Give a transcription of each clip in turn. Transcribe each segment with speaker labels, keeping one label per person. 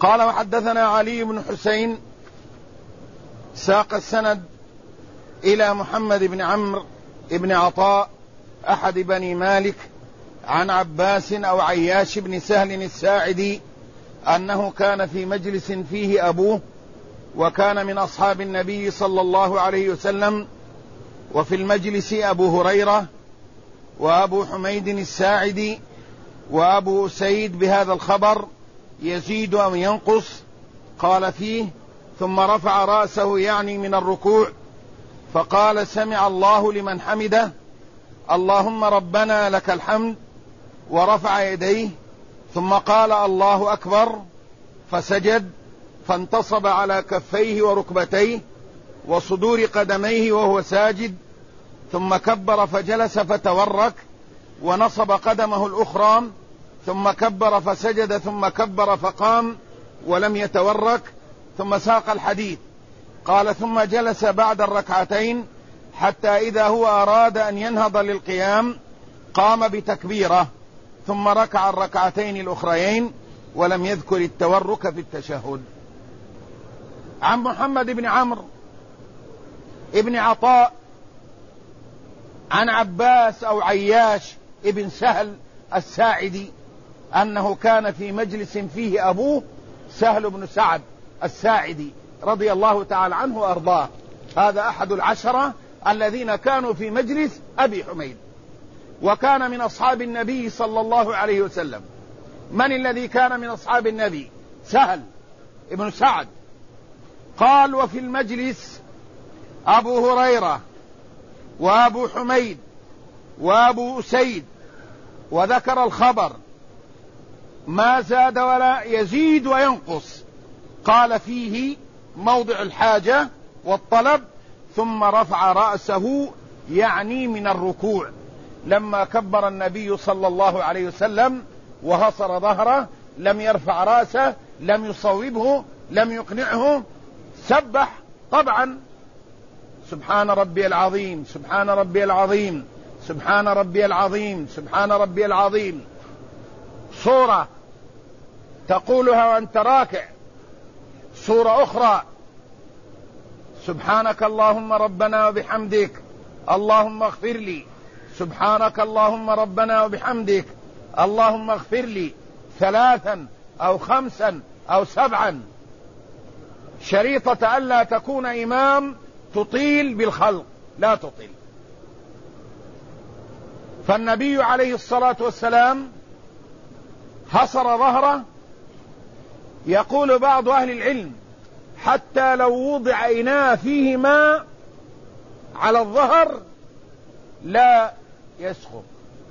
Speaker 1: قال وحدثنا علي بن حسين ساق السند إلى محمد بن عمرو بن عطاء أحد بني مالك عن عباس أو عياش بن سهل الساعدي أنه كان في مجلس فيه أبوه، وكان من أصحاب النبي صلى الله عليه وسلم، وفي المجلس أبو هريرة وأبو حميد الساعدي وأبو أسيد بهذا الخبر يزيد أو ينقص. قال فيه: ثم رفع رأسه يعني من الركوع فقال: سمع الله لمن حمده، اللهم ربنا لك الحمد، ورفع يديه ثم قال: الله أكبر، فسجد فانتصب على كفيه وركبتيه وصدور قدميه وهو ساجد، ثم كبر فجلس فتورك ونصب قدمه الأخرى، ثم كبر فسجد، ثم كبر فقام ولم يتورك، ثم ساق الحديث. قال: ثم جلس بعد الركعتين حتى إذا هو أراد أن ينهض للقيام قام بتكبيره، ثم ركع الركعتين الأخريين ولم يذكر التورك في التشهد. عن محمد بن عمرو ابن عطاء عن عباس أو عياش ابن سهل الساعدي أنه كان في مجلس فيه أبوه سهل بن سعد الساعدي رضي الله تعالى عنه وأرضاه. هذا أحد العشرة الذين كانوا في مجلس أبي حميد، وكان من أصحاب النبي صلى الله عليه وسلم. من الذي كان من أصحاب النبي؟ سهل ابن سعد. قال: وفي المجلس أبو هريرة وأبو حميد وأبو أسيد، وذكر الخبر ما زاد ولا يزيد وينقص. قال فيه موضع الحاجة والطلب: ثم رفع رأسه يعني من الركوع. لما كبر النبي صلى الله عليه وسلم وهصر ظهره لم يرفع رأسه، لم يصوبه، لم يقنعه، سبح طبعا: سبحان ربي العظيم، سبحان ربي العظيم، سبحان ربي العظيم، سبحان ربي العظيم، صورة تقولها وأنت راكع. صورة أخرى: سبحانك اللهم ربنا وبحمدك اللهم اغفر لي، سبحانك اللهم ربنا وبحمدك اللهم اغفر لي، 3 أو 5 أو 7، شريطة ألا تكون إمام تطيل بالخلق، لا تطيل. فالنبي عليه الصلاة والسلام حصر ظهره. يقول بعض أهل العلم: حتى لو وضع إناء فيه ماء على الظهر لا يسقط.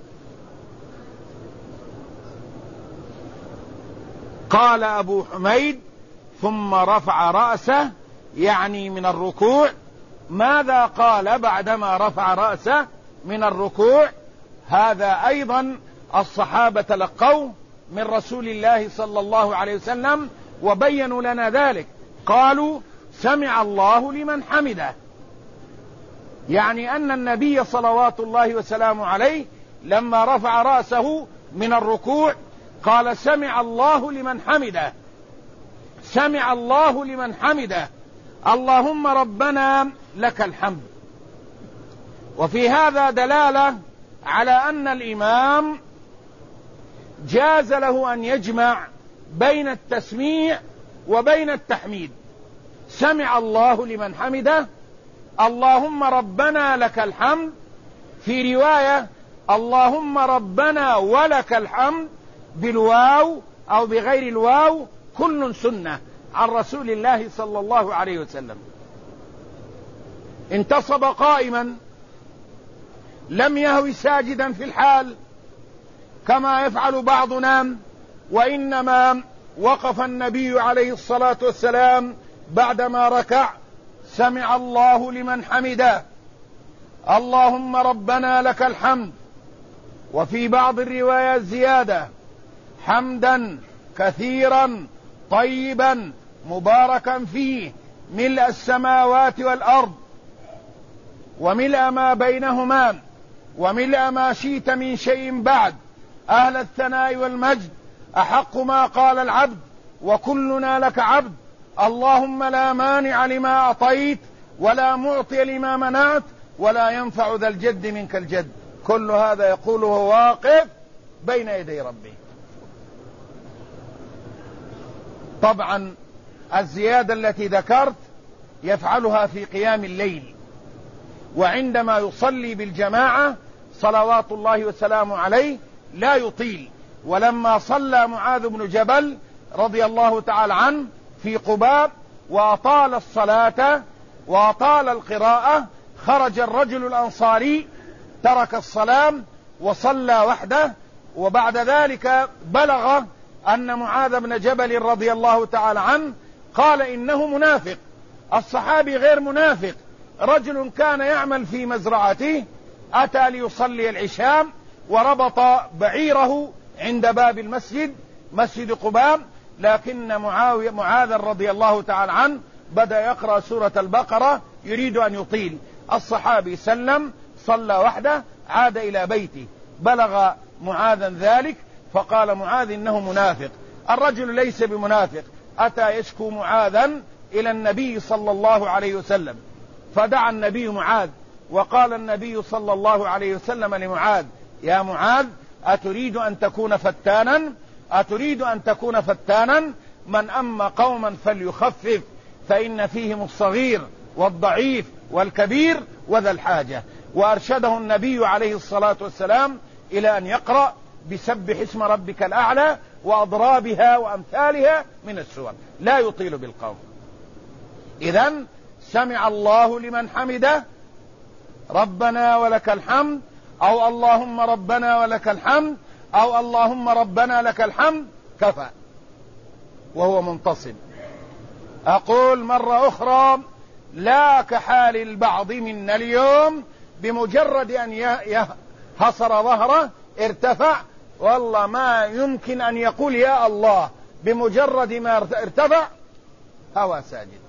Speaker 1: قال أبو حميد: ثم رفع رأسه يعني من الركوع. ماذا قال بعدما رفع رأسه من الركوع؟ هذا أيضا الصحابة تلقوه من رسول الله صلى الله عليه وسلم وبينوا لنا ذلك. قالوا: سمع الله لمن حمده، يعني أن النبي صلوات الله وسلامه عليه لما رفع رأسه من الركوع قال: سمع الله لمن حمده، سمع الله لمن حمده، اللهم ربنا لك الحمد. وفي هذا دلالة على أن الإمام جاز له أن يجمع بين التسميع وبين التحميد. سمع الله لمن حمده، اللهم ربنا لك الحمد، في رواية اللهم ربنا ولك الحمد بالواو أو بغير الواو، كل سنة عن رسول الله صلى الله عليه وسلم. انتصب قائما، لم يهو ساجدا في الحال كما يفعل بعضنا، وإنما وقف النبي عليه الصلاة والسلام بعدما ركع: سمع الله لمن حمده، اللهم ربنا لك الحمد. وفي بعض الروايات زيادة: حمدا كثيرا طيبا مباركا فيه ملء السماوات والأرض وملء ما بينهما وملء ما شئت من شيء بعد، أهل الثناء والمجد، أحق ما قال العبد وكلنا لك عبد، اللهم لا مانع لما أعطيت ولا معطي لما منعت ولا ينفع ذا الجد منك الجد. كل هذا يقوله واقف بين يدي ربه. طبعا الزيادة التي ذكرت يفعلها في قيام الليل، وعندما يصلي بالجماعة صلوات الله وسلامه عليه لا يطيل. ولما صلى معاذ بن جبل رضي الله تعالى عنه في قباء وأطال الصلاة وأطال القراءة، خرج الرجل الأنصاري ترك الصلاة وصلى وحده، وبعد ذلك بلغ أن معاذ بن جبل رضي الله تعالى عنه قال إنه منافق. الصحابي غير منافق، رجل كان يعمل في مزرعته، أتى ليصلي العشاء وربط بعيره عند باب المسجد، مسجد قباء، لكن معاذ رضي الله تعالى عنه بدأ يقرأ سورة البقرة يريد أن يطيل. الصحابي سلم، صلى وحده، عاد إلى بيته. بلغ معاذا ذلك فقال معاذ إنه منافق. الرجل ليس بمنافق، أتى يشكو معاذا إلى النبي صلى الله عليه وسلم، فدعا النبي معاذ، وقال النبي صلى الله عليه وسلم لمعاذ: يا معاذ، أتريد أن تكون فتانا؟ أتريد أن تكون فتانا؟ من أما قوما فليخفف، فإن فيهم الصغير والضعيف والكبير وذا الحاجة. وأرشده النبي عليه الصلاة والسلام إلى أن يقرأ بسبح اسم ربك الأعلى وأضرابها وأمثالها من السور، لا يطيل بالقول. إذن سمع الله لمن حمده، ربنا ولك الحمد، أو اللهم ربنا ولك الحمد، أو اللهم ربنا لك الحمد، كفى وهو منتصب. أقول مرة أخرى: لا كحال البعض منا اليوم، بمجرد أن يحصر ظهره ارتفع، والله ما يمكن أن يقول يا الله، بمجرد ما ارتفع هو ساجد.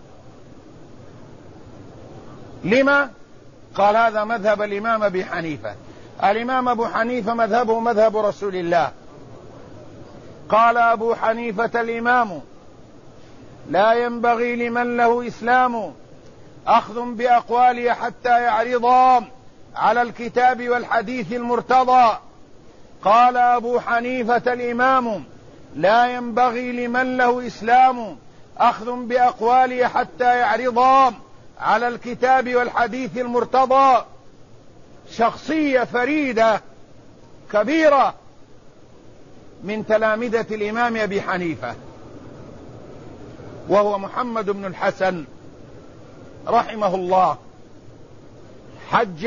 Speaker 1: لما؟ قال هذا مذهب الإمام أبي حنيفة. الإمام أبو حنيفة مذهبه مذهب رسول الله. قال أبو حنيفة الإمام: لا ينبغي لمن له إسلام أخذ بأقواله حتى يعرضا على الكتاب والحديث المرتضى. قال أبو حنيفة الإمام: لا ينبغي لمن له إسلام أخذ بأقواله حتى يعرضا على الكتاب والحديث المرتضى. شخصية فريدة كبيرة من تلامذة الإمام أبي حنيفة، وهو محمد بن الحسن رحمه الله. حج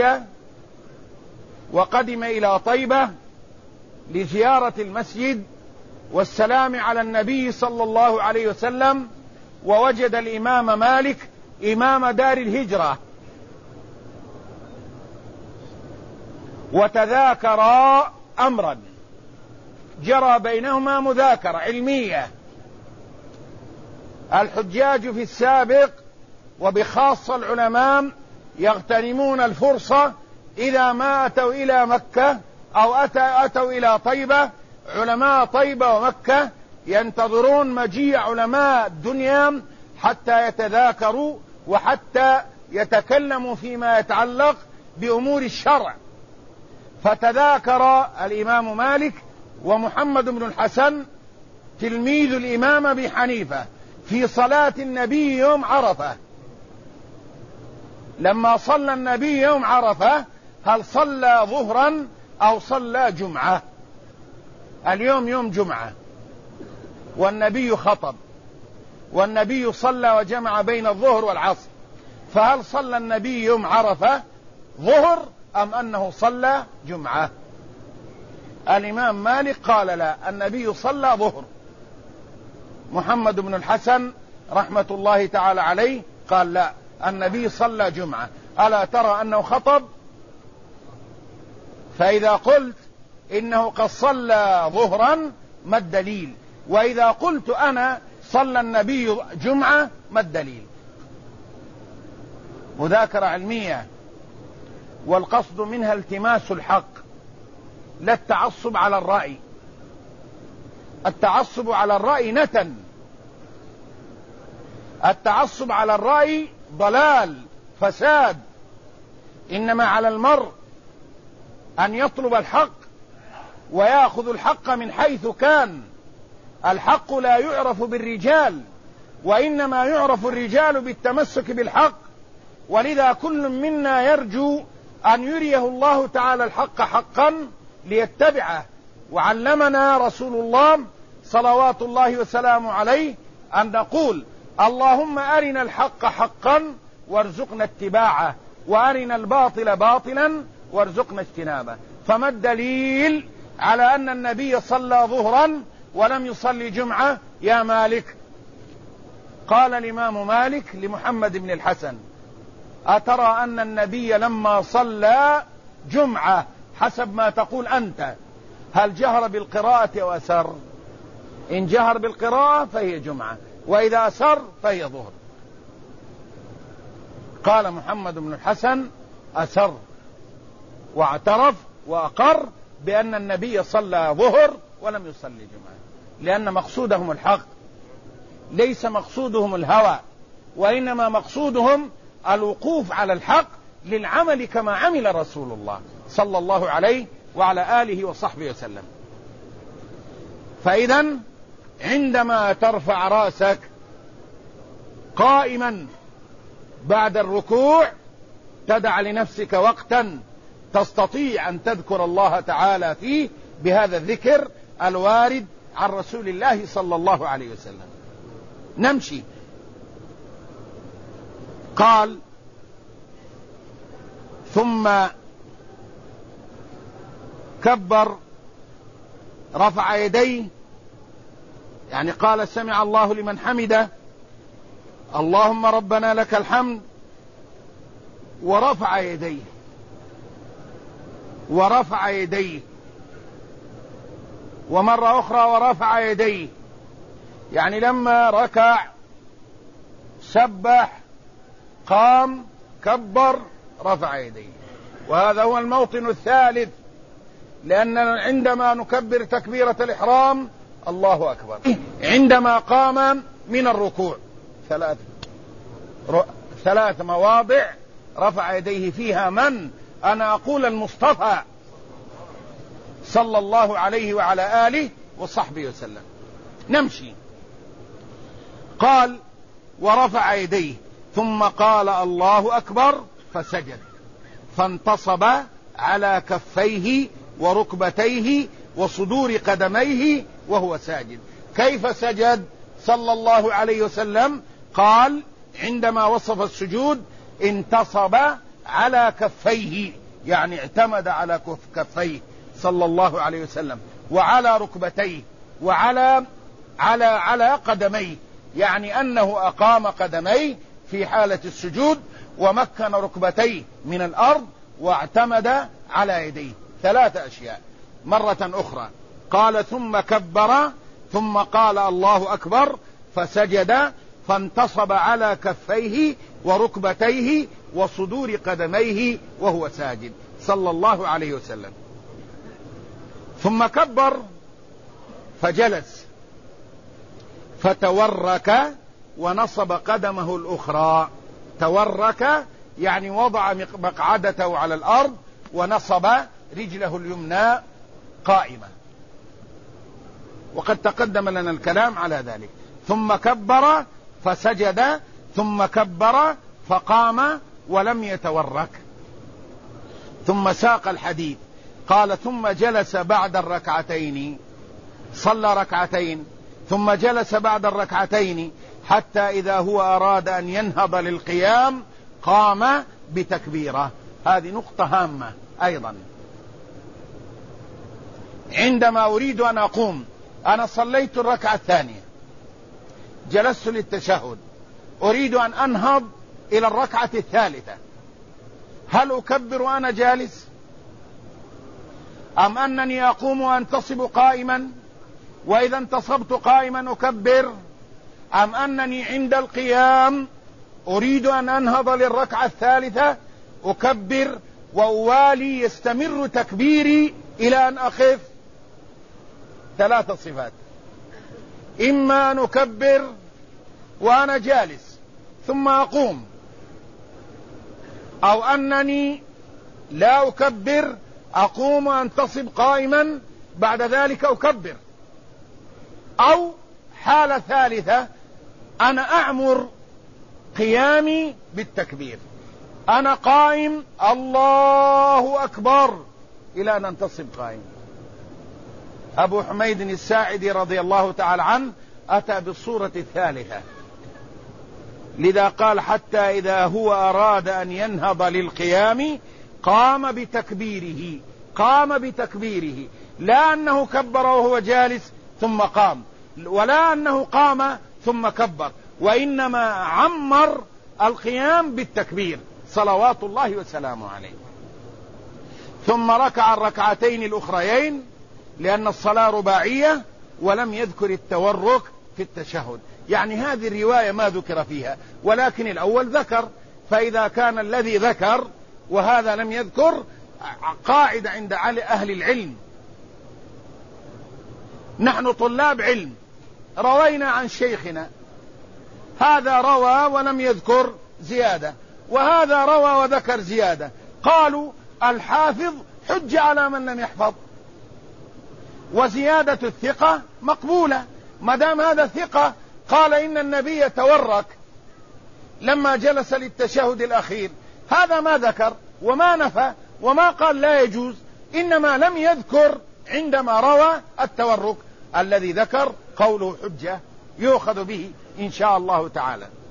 Speaker 1: وقدم إلى طيبة لزيارة المسجد والسلام على النبي صلى الله عليه وسلم، ووجد الإمام مالك إمام دار الهجرة، وتذاكرا أمرا جرى بينهما مذاكرة علمية. الحجاج في السابق وبخاصة العلماء يغتنمون الفرصة إذا ما أتوا إلى مكة أو أتوا إلى طيبة، علماء طيبة ومكة ينتظرون مجيء علماء الدنيا حتى يتذاكروا وحتى يتكلموا فيما يتعلق بأمور الشرع. فتذاكر الإمام مالك ومحمد بن الحسن تلميذ الإمام أبي حنيفة في صلاة النبي يوم عرفة. لما صلى النبي يوم عرفة، هل صلى ظهرا أو صلى جمعة؟ اليوم يوم جمعة والنبي خطب، والنبي صلى وجمع بين الظهر والعصر، فهل صلى النبي يوم عرفة ظهر أم أنه صلى جمعة؟ الإمام مالك قال لا، النبي صلى ظهر. محمد بن الحسن رحمة الله تعالى عليه قال لا، النبي صلى جمعة. ألا ترى أنه خطب؟ فإذا قلت إنه قد صلى ظهرا ما الدليل؟ وإذا قلت أنا صلى النبي جمعة ما الدليل؟ مذاكرة علمية، والقصد منها التماس الحق لا التعصب على الرأي. التعصب على الرأي نتن التعصب على الرأي ضلال فساد، إنما على المرء أن يطلب الحق ويأخذ الحق من حيث كان. الحق لا يعرف بالرجال، وإنما يعرف الرجال بالتمسك بالحق. ولذا كل منا يرجو أن يريه الله تعالى الحق حقا ليتبعه. وعلمنا رسول الله صلوات الله وسلامه عليه أن نقول: اللهم أرنا الحق حقا وارزقنا اتباعه، وأرنا الباطل باطلا وارزقنا اجتنابه. فما الدليل على أن النبي صلى ظهرا ولم يصلي جمعة يا مالك؟ قال الإمام مالك لمحمد بن الحسن: أترى أن النبي لما صلى جمعة حسب ما تقول أنت هل جهر بالقراءة أو أسر؟ إن جهر بالقراءة فهي جمعة، وإذا أسر فهي ظهر. قال محمد بن الحسن: أسر، واعترف وأقر بأن النبي صلى ظهر ولم يصلي جمعة، لأن مقصودهم الحق، ليس مقصودهم الهوى، وإنما مقصودهم الوقوف على الحق للعمل كما عمل رسول الله صلى الله عليه وعلى آله وصحبه وسلم. فإذا عندما ترفع رأسك قائما بعد الركوع تدع لنفسك وقتا تستطيع أن تذكر الله تعالى فيه بهذا الذكر الوارد عن رسول الله صلى الله عليه وسلم. نمشي. قال: ثم كبر، رفع يديه، يعني قال: سمع الله لمن حمده، اللهم ربنا لك الحمد، ورفع يديه، ورفع يديه، ومرة أخرى ورفع يديه، يعني لما ركع سبح قام كبر رفع يديه. وهذا هو الموطن الثالث، لأن عندما نكبر تكبيرة الإحرام الله أكبر، عندما قام من الركوع ثلاث مواضع رفع يديه فيها من؟ أنا أقول المصطفى صلى الله عليه وعلى آله وصحبه وسلم. نمشي. قال: ورفع يديه، ثم قال الله أكبر، فسجد، فانتصب على كفيه وركبتيه وصدور قدميه وهو ساجد. كيف سجد صلى الله عليه وسلم؟ قال عندما وصف السجود: انتصب على كفيه، يعني اعتمد على كفيه صلى الله عليه وسلم، وعلى ركبتيه، وعلى على قدميه، يعني أنه أقام قدميه في حالة السجود، ومكن ركبتيه من الأرض، واعتمد على يديه. ثلاث أشياء. مرة أخرى قال: ثم كبر، ثم قال الله أكبر، فسجد، فانتصب على كفيه وركبتيه وصدور قدميه وهو ساجد صلى الله عليه وسلم. ثم كبر فجلس، فتورك ونصب قدمه الأخرى. تورك يعني وضع مقعدته على الأرض ونصب رجله اليمنى قائمة، وقد تقدم لنا الكلام على ذلك. ثم كبر فسجد، ثم كبر فقام ولم يتورك. ثم ساق الحديث. قال: ثم جلس بعد الركعتين، صلى ركعتين ثم جلس بعد الركعتين حتى إذا هو أراد أن ينهض للقيام قام بتكبيره. هذه نقطة هامة أيضا. عندما أريد أن أقوم، أنا صليت الركعة الثانية، جلست للتشهد، أريد أن أنهض إلى الركعة الثالثة، هل أكبر وأنا جالس، أم أنني أقوم وأنتصب قائما، وإذا انتصبت قائما أكبر، أم أنني عند القيام أريد أن أنهض للركعة الثالثة أكبر وأوالي يستمر تكبيري إلى أن أخف؟ ثلاث صفات: إما أن أكبر وأنا جالس، ثم أقوم، أو أنني لا أكبر أقوم وأنتصب قائما بعد ذلك أكبر، أو حالة ثالثة أنا أعمر قيامي بالتكبير، أنا قائم الله أكبر إلى أن أنتصب قائم. أبو حميد الساعدي رضي الله تعالى عنه أتى بالصورة الثالثة، لذا قال حتى إذا هو أراد أن ينهض للقيام قام بتكبيره، قام بتكبيره، لا أنه كبر وهو جالس ثم قام، ولا أنه قام ثم كبر، وإنما عمر القيام بالتكبير صلوات الله وسلامه عليه. ثم ركع الركعتين الأخريين لأن الصلاة رباعية، ولم يذكر التورك في التشهد، يعني هذه الرواية ما ذكر فيها، ولكن الأول ذكر. فإذا كان الذي ذكر وهذا لم يذكر، قاعدة عند أهل العلم، نحن طلاب علم روينا عن شيخنا، هذا روى ولم يذكر زيادة، وهذا روى وذكر زيادة، قالوا الحافظ حج على من لم يحفظ، وزيادة الثقة مقبولة ما دام هذا ثقة. قال إن النبي تورك لما جلس للتشهد الأخير، هذا ما ذكر وما نفى وما قال لا يجوز، إنما لم يذكر عندما روى التورك. الذي ذكر قوله حجة يؤخذ به إن شاء الله تعالى.